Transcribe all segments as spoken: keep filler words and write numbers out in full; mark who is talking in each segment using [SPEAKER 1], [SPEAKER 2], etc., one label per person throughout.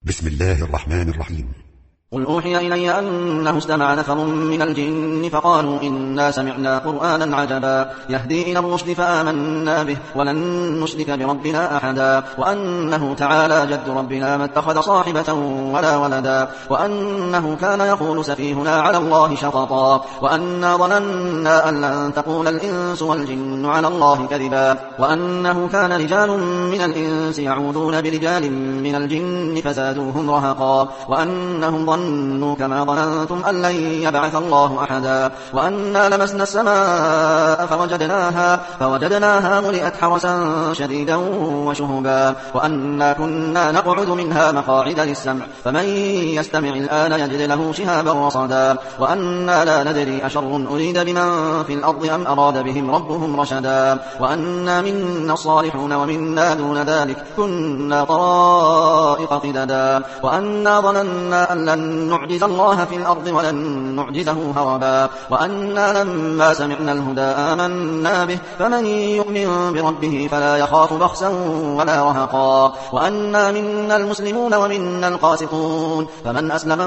[SPEAKER 1] بسم الله الرحمن الرحيم.
[SPEAKER 2] قل أوحي إلي أنه استمع نفر من الجن فقالوا إنا سمعنا قرآنا عجبا يهدي إلى الرشد فآمنا به ولن نشرك بربنا أحدا وأنه تعالى جد ربنا ما اتخذ صاحبة ولا ولدا وأنه كان يقول سفيهنا على الله شططا وأنا ظننا أن لن تقول الإنس والجن على الله كذبا وأنه كان رجال من الإنس يعوذون برجال من الجن فزادوهم رهقا وأنهم ظنوا كما ظننتم أن لن يبعث الله أحدا وأنا لمسنا السماء فوجدناها, فوجدناها ملئت حرسا شديدا وشهبا وأنا كنا نقعد منها مقاعد للسمع فمن يستمع الآن يجد له شهابا رصدا وأنا لا ندري أشر أريد بمن في الأرض أم أراد بهم ربهم رشدا وأنا منا الصالحون ومنا دون ذلك كنا طرائق قددا وأنا ظننا أن لن نعجز الله في الأرض ولن نعجزه هربا وأنا لما سمعنا الهدى آمنا به فمن يؤمن بربه فلا يخاف بخسا ولا رهقا وأنا منا المسلمون ومنا القاسطون فمن أسلم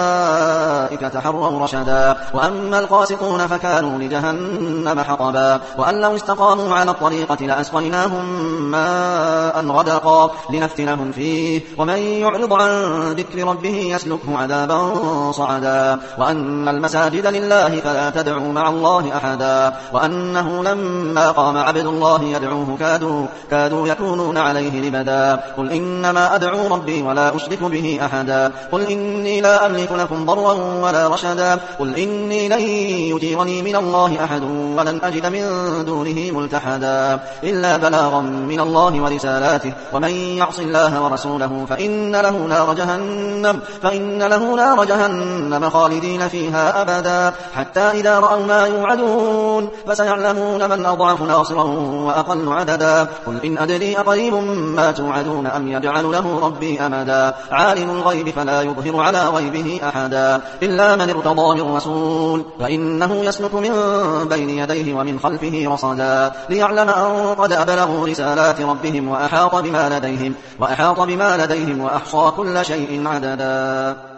[SPEAKER 2] فأولئك تحروا رشدا وأما القاسطون فكانوا لجهنم حطبا وأن لو استقاموا على الطريقة لأسقيناهم ماء غدقا لنفتنهم فيه ومن يعرض عن ذكر ربه يسلكه عذابا صعدا وأن المساجد لله فلا تدعوا مع الله أحدا وأنه لما قام عبد الله يدعوه كادوا, كادوا يكونون عليه لبدا قل إنما أدعو ربي ولا أشرك به أحدا قل إني لا أملك لكم ضرا ولا رشدا قل إني لن يجيرني من الله أحد ولن أجد من دونه ملتحدا إلا بلاغا من الله ورسالاته ومن يعص الله ورسوله فإن له نار جهنم فإن له نار جهنم خالدين فيها أبدا حتى إذا رأوا ما يوعدون فسيعلمون من أضعف ناصرا وأقل عددا قل إن أدري أقريب ما توعدون أم يجعل له ربي أمدا عالم الغيب فلا يظهر على غيبه أحدا إلا من ارتضى من رسول فإنه يسلك من بين يديه ومن خلفه رصدا ليعلم أن قد أبلغوا رسالات ربهم وأحاط بما لديهم وأحاط بما لديهم وأحصى كل شيء عددا.